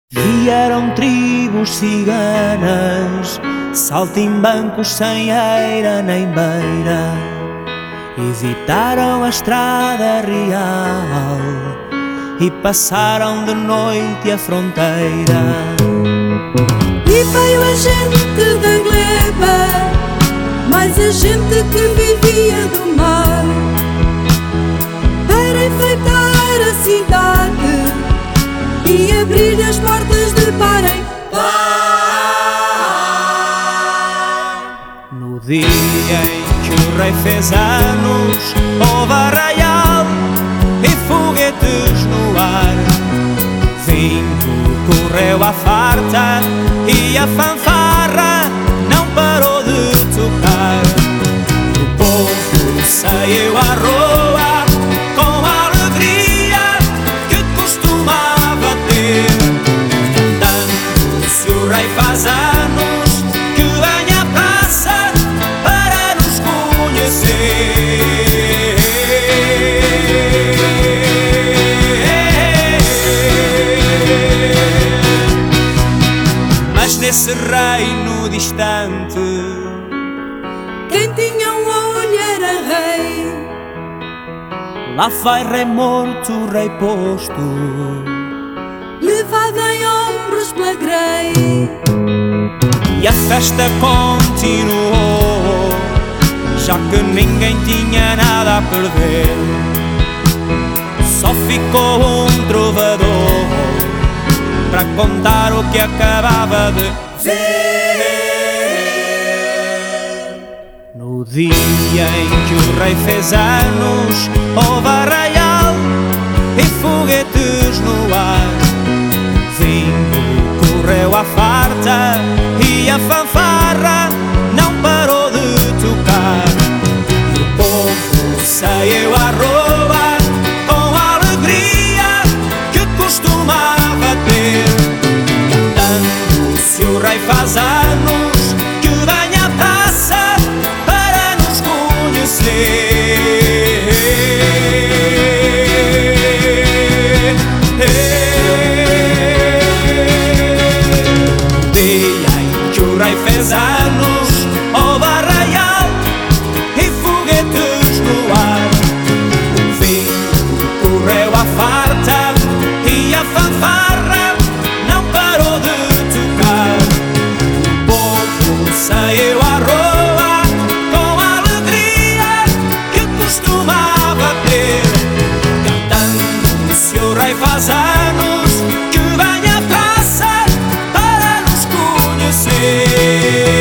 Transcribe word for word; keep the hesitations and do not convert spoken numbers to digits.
Vieram tribos ciganas, saltimbancos sem eira nem beira, evitaram a estrada real e passaram de noite a fronteira. E veio a gente da gleba, mais a gente que vivia do mar, para enfeitar a cidade e abrir-lhe as portas de par em par. No dia em que o rei fez anos, houve arraial e foguetes no ar. Vinho correu à farta e a fanfarra não parou de tocar. O povo saiu à rua com a alegria que costumava ter, cantando: se o rei faz anos, que venha à praça para nos conhecer. Mas nesse reino distante, quem tinha um olho era rei. lá vai rei morto, rei posto, Levado em ombros pela grei. e a festa continuou, já que ninguém tinha nada a perder. Só ficou um trovador para contar o que acabava de ver. No dia em que o rei fez anos, houve arraial e foguetes no ar. Vinho correu à farta e a fanfarra não parou de tocar. E o povo saiu à rua com a alegria que costumava ter, cantando: se o rei faz anos, que venha à praça para nos conhecer. No dia em que o rei fez anos, houve arraial e foguetes no ar. O vinho correu à farta e a fanfarra não parou de tocar. O povo saiu à rua com a alegria que costumava ter, cantando: se o rei faz anos, que venha à praça para nos conhecer.